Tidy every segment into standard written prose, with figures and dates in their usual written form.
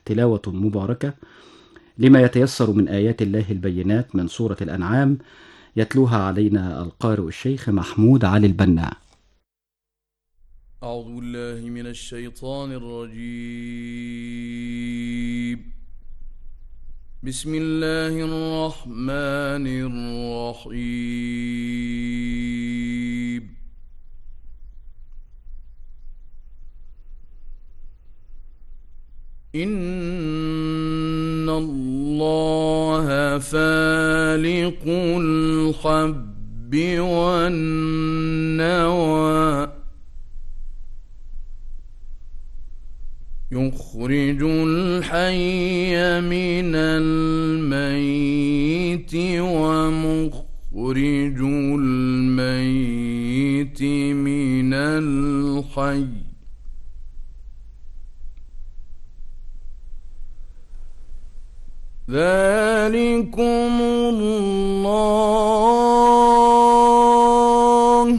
تلاوة مباركة لما يتيسر من آيات الله البينات من سورة الأنعام، يتلوها علينا القارئ الشيخ محمود علي البنا. أعوذ بالله من الشيطان الرجيم. بسم الله الرحمن الرحيم. إن الله فالق الحب والنوى يخرج الحي من الميت ومخرج الميت من الحي ذلكم الله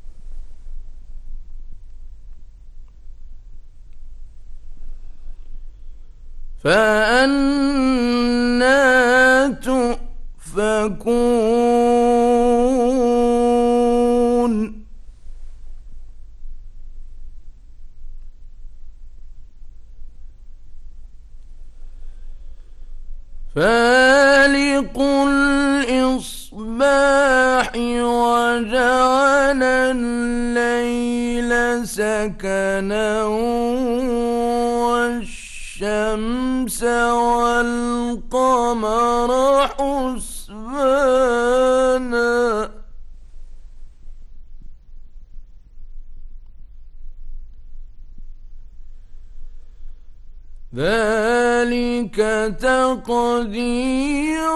فأنى تؤفكون فالق الإصباح وجعل الليل سكنا والشمس والقمر حسبانا ذلك تقدير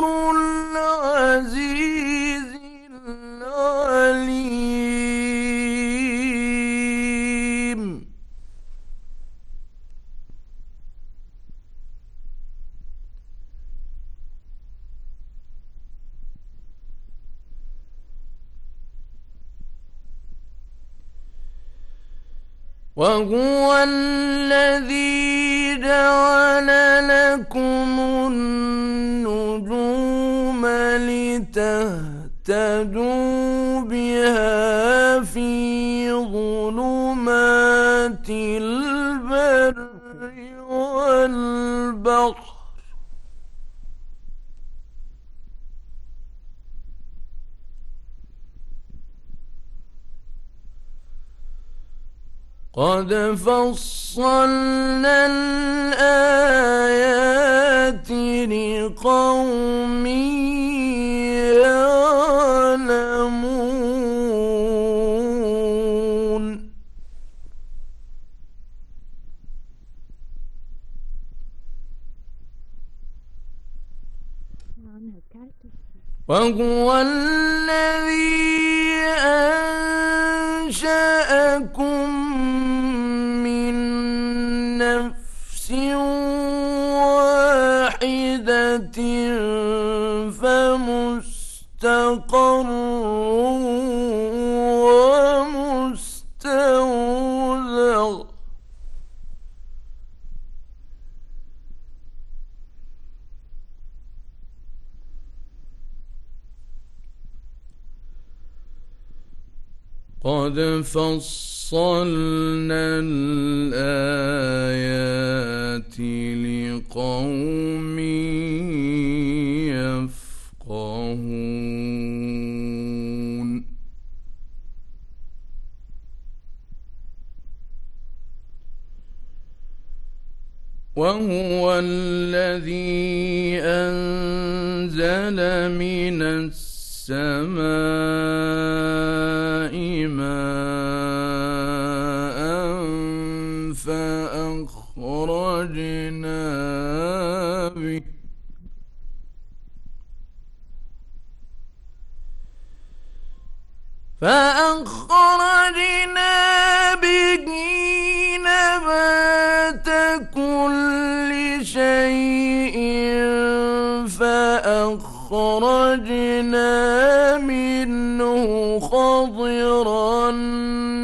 العزيز العليم. وهو الذي جعل لكم النجوم لتهتدوا بها في ظلمات البر والبحر قد فصلنا الآيات لقوم يعلمون. وهو الذي أنشأكم من نفس واحدة فمستقر ومستودع قد فصلنا الآيات لقوم يفقهون. وهو الذي أنزل من السماء ماء فأخرجنا به نبات كل شيء فأخرجنا منه خضرا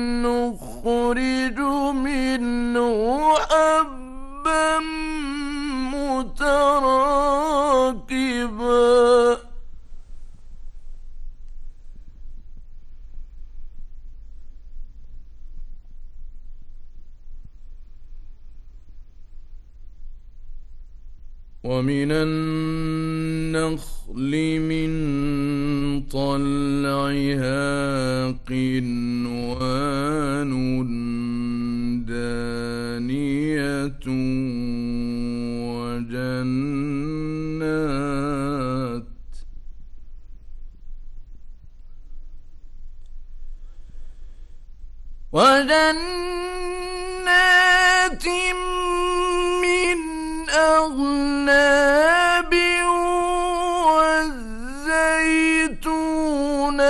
نخرج منه حبا متراكبا ومن النخل من طلعها قنوان دانية وجنات من أعناب والزيتون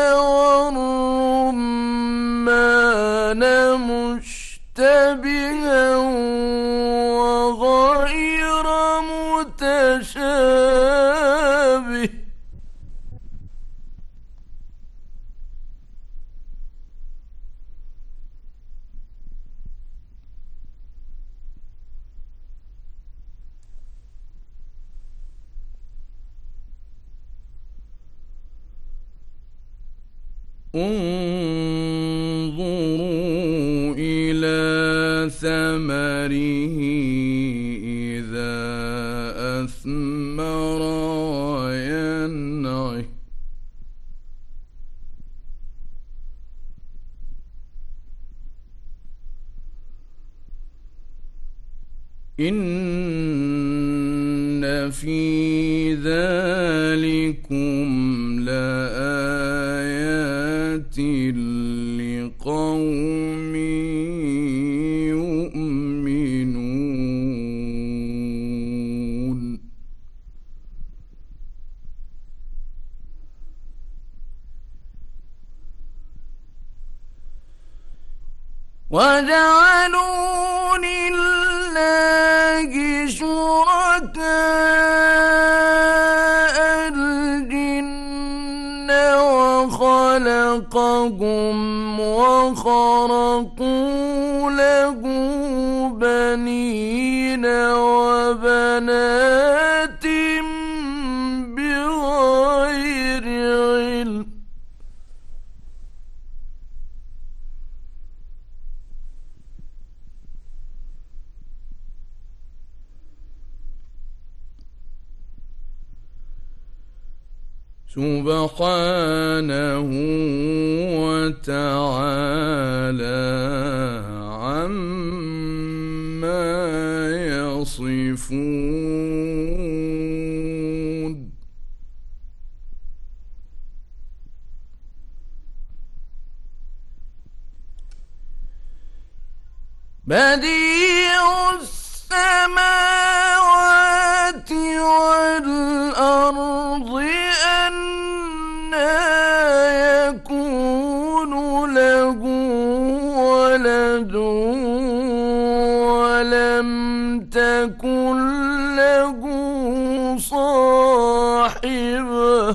والرمان مشتبها وغير متشابه انظروا إلى ثمره إذا أثمر وينعه إن في ذلكم لآيات لقوم يؤمنون وجعلوا لله شركاء الجن وخلقهم وخرقوا له بنين وبنات بغير علم سبحانه وتعالى عما يصفون بديع السماوات والأرض أنى يكون له ولد ولم تكن له صاحبة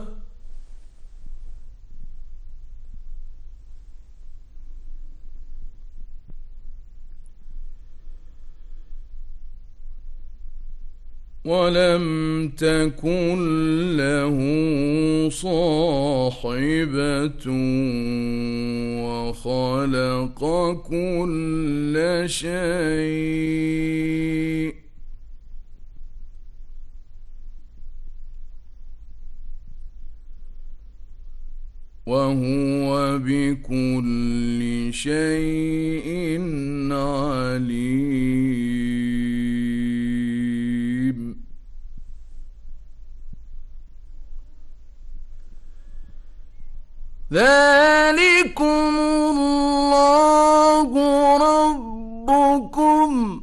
ولم تكن له صاحبة وخلق كل شيء وهو بكل شيء عليم ذلكم الله ربكم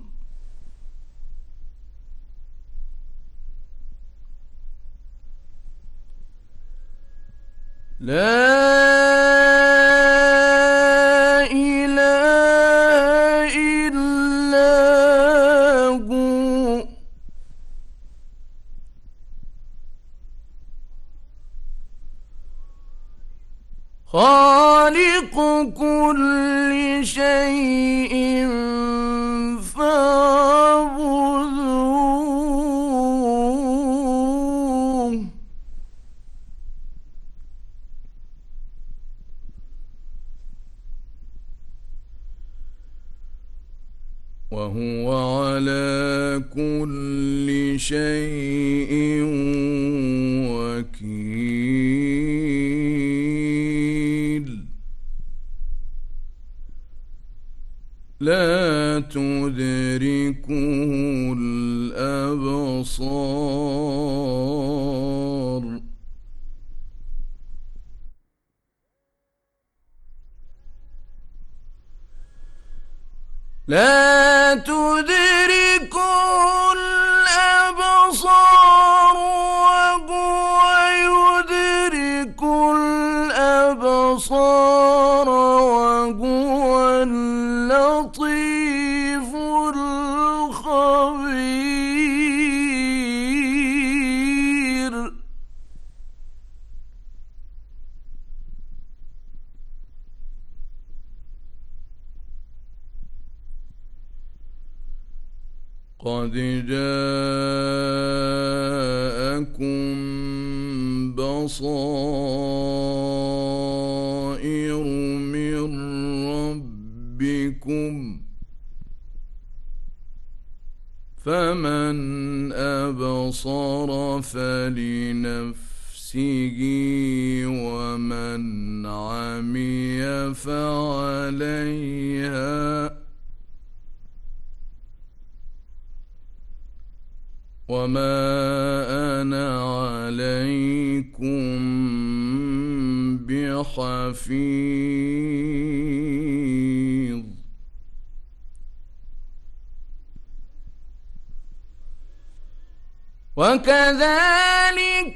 لا إله إلا هو خالق كل شيء فاعبدوه وهو على كل شيء وكيل لا تدركه الأبصار لا تدركه الأبصار وهو يدرك الأبصار وهو اللطيف الخبير قد جاءكم بصائر من ربكم فمن أبصر فلنفسه ومن عمي فعليها وما أنا عليكم بحفيظ وكذلك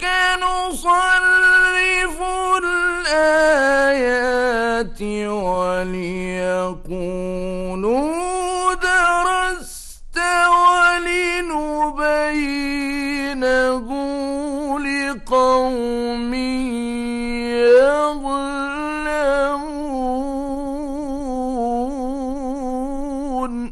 نصرف الآيات وليقولوا درست ولنبينه لقوم يعلمون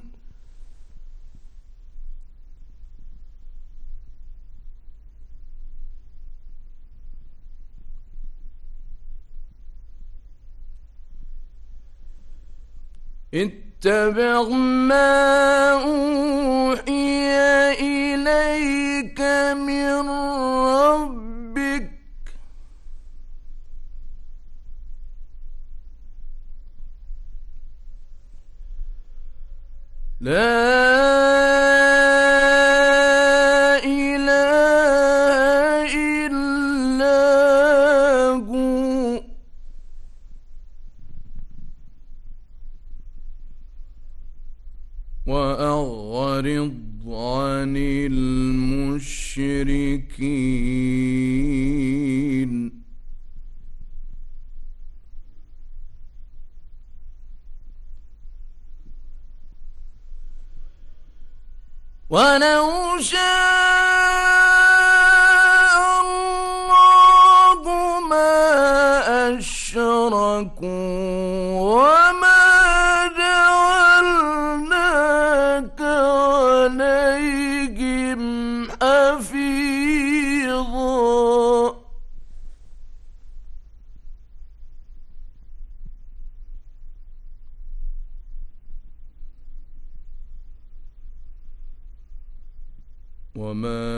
اتبع ما أوحي إليك من ربك لا إله إلا هو وأعرض عن المشركين ولو شاء الله ما أشركوا وما جعلناك عليهم حفيظا وما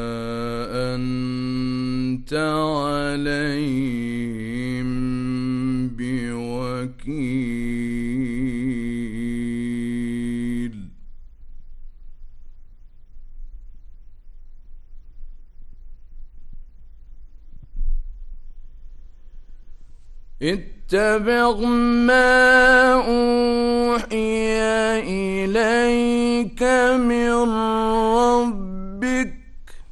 أنت عليهم بوكيل اتبع ما أوحي إليك من ربك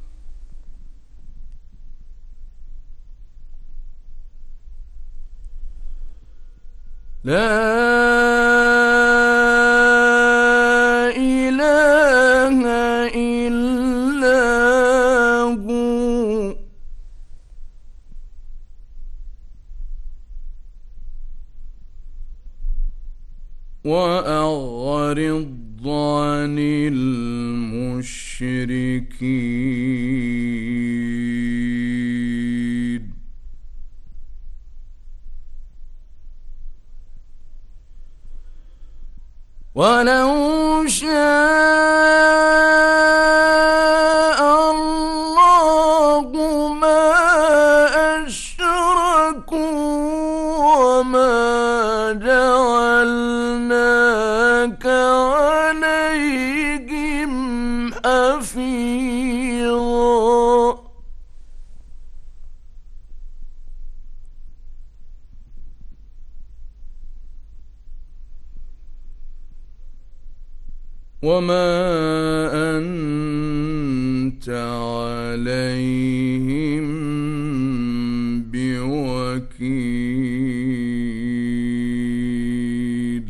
لا إله إلا هو وأعرض عن المشركين ولو شاء الله ما أشركوا وما جعلناك عليهم حفيظا وما أنت عليهم بوكيل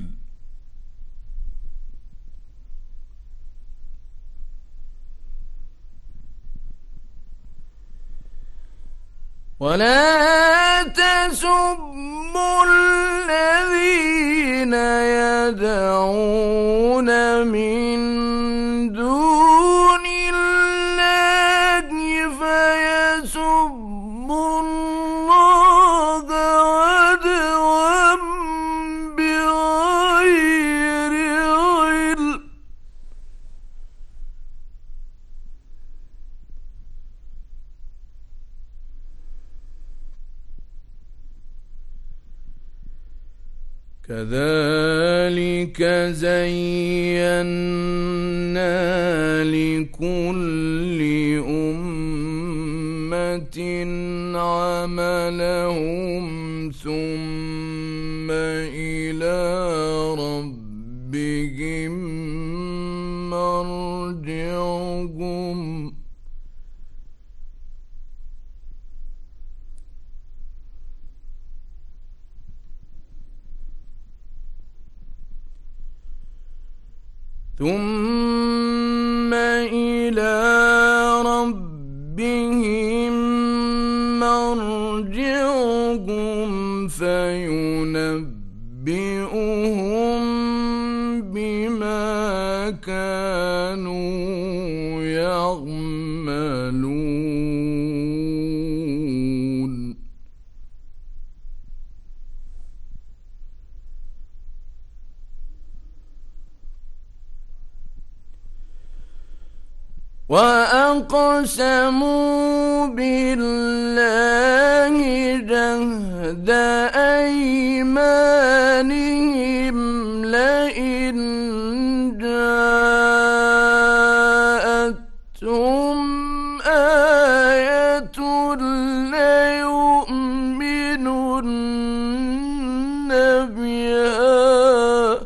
ولا تسبوا الذين يدعون من دون الله فيسبوا الله عدوا بغير علم كذلك زينا لكل أمة عملهم ثم إلى ربهم مرجعهم فينبئهم بما كانوا يعملون وأقسموا بالله جهد أيمانهم لئن جاءتهم آية ليؤمنن بها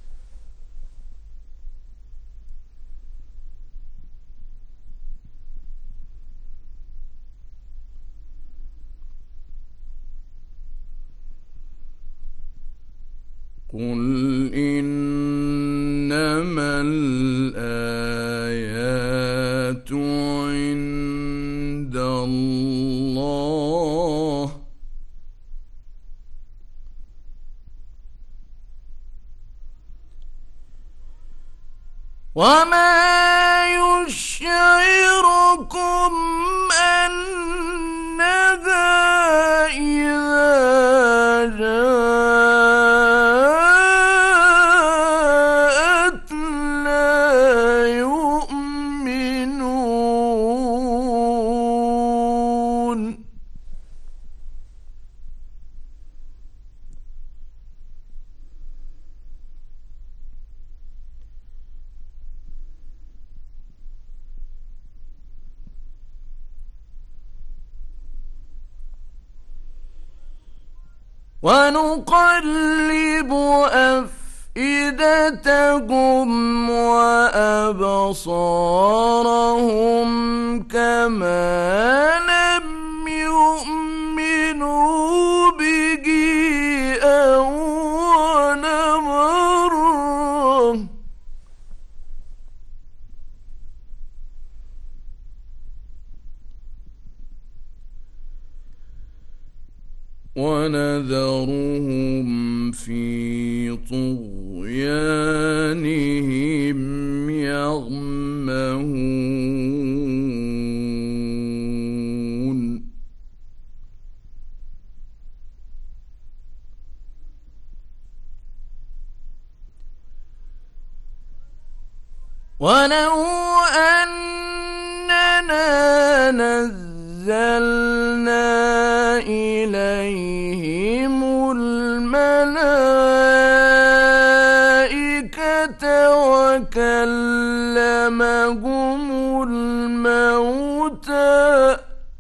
قل إنما الآيات عند الله وما يشعركم أنها إذا جاءت لا يؤمنون ونقلب أفئدتهم وأبصارهم كما لم يؤمنوا به أول مرة ونذرهم في طغيانهم يعمهون ولو أننا نزلنا إليهم الملائكة وكلمهم الموتى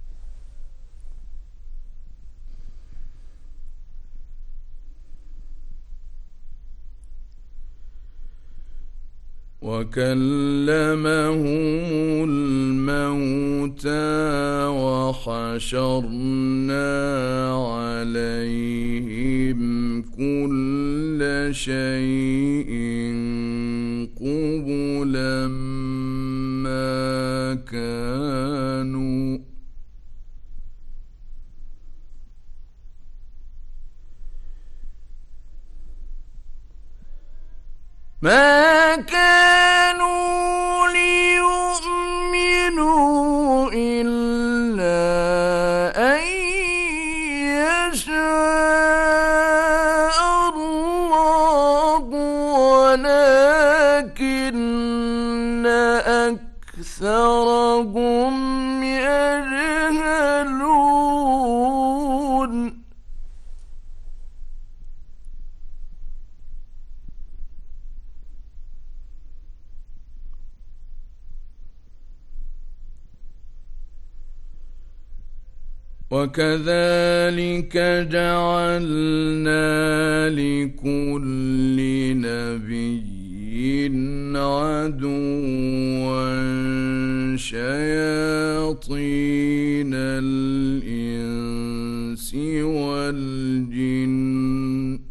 وحشرنا عليهم كل شيء قبلا ما كانوا ليؤمنوا إلا أن يشاء الله ولكن أكثرهم يجهلون وكذلك جعلنا لكل نبي عدوا شياطين الإنس والجن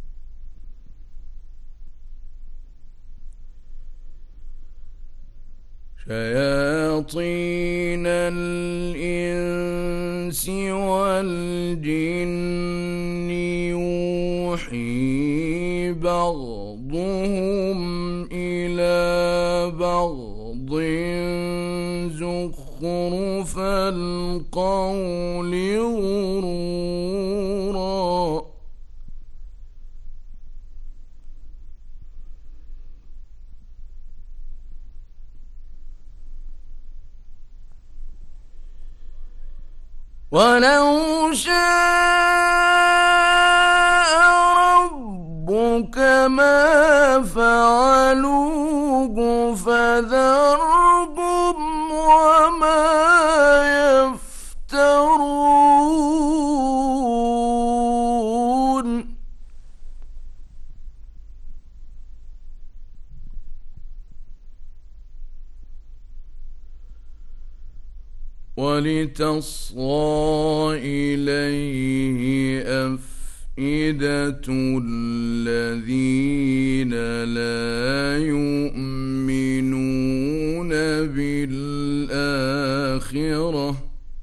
يوحي بعضهم إلى بعض زخرف القول غرورا ولو شاء ربك ما فعلوه فذرهم وما يفترون ولتصغى إليه أفئدة الذين لا يؤمنون بالآخرة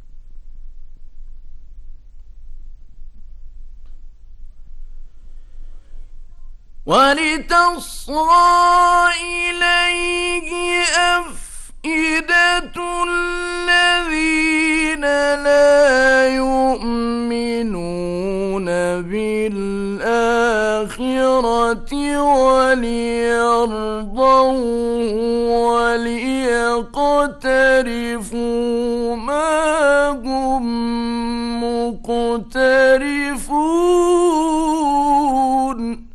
الذين لا يؤمنون بالآخرة وليرضوه وليقترفوا ما هم مقترفون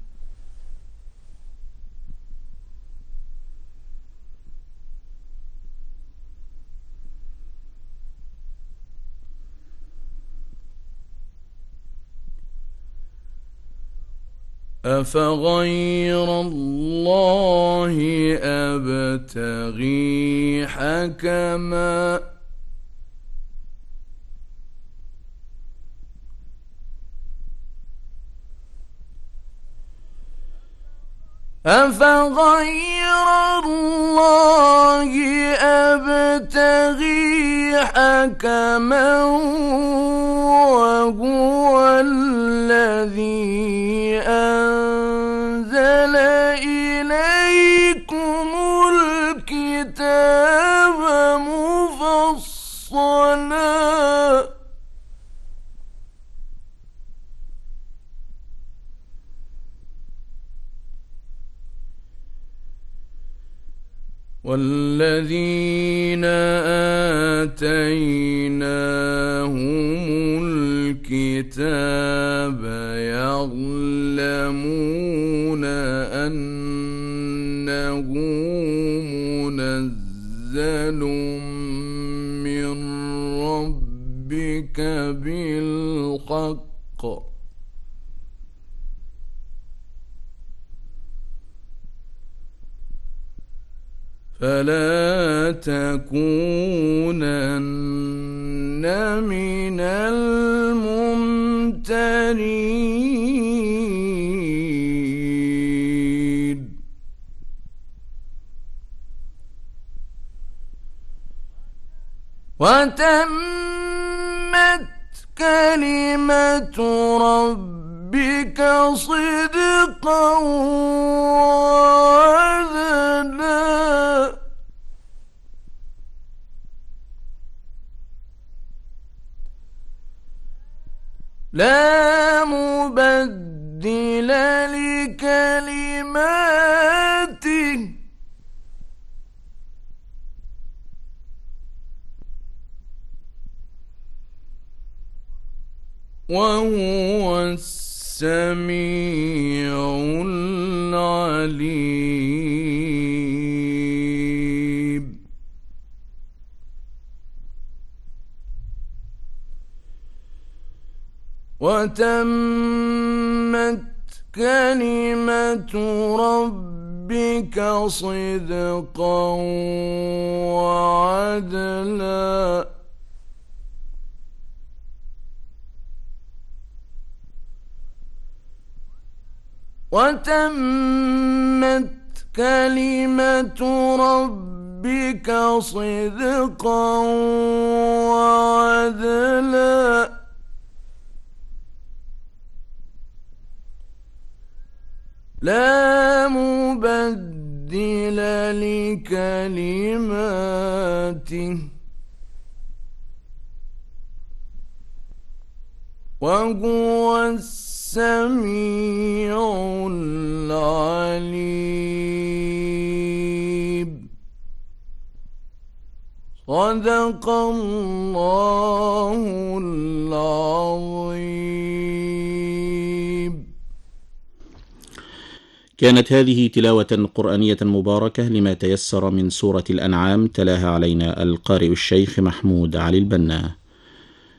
أفغير الله أبتغي حكما وهو الذي أنزل إليكم الكتاب مفصلا والذين آتيناهم الكتاب يعلمون أنه منزل من ربك بالحق فلا تكونن من الممترين وتمت كلمة ربك صدقا وعدلا لا مبدل لكلماته وهو السميع العليم وتمت كلمة ربك صدقا وعدلا وتمت كلمة ربك صدقا وعدلا لا مبدل لكلماته وهو السميع العليم صدق الله العظيم. كانت هذه تلاوة قرآنية مباركة لما تيسر من سورة الأنعام، تلاها علينا القارئ الشيخ محمود علي البنا.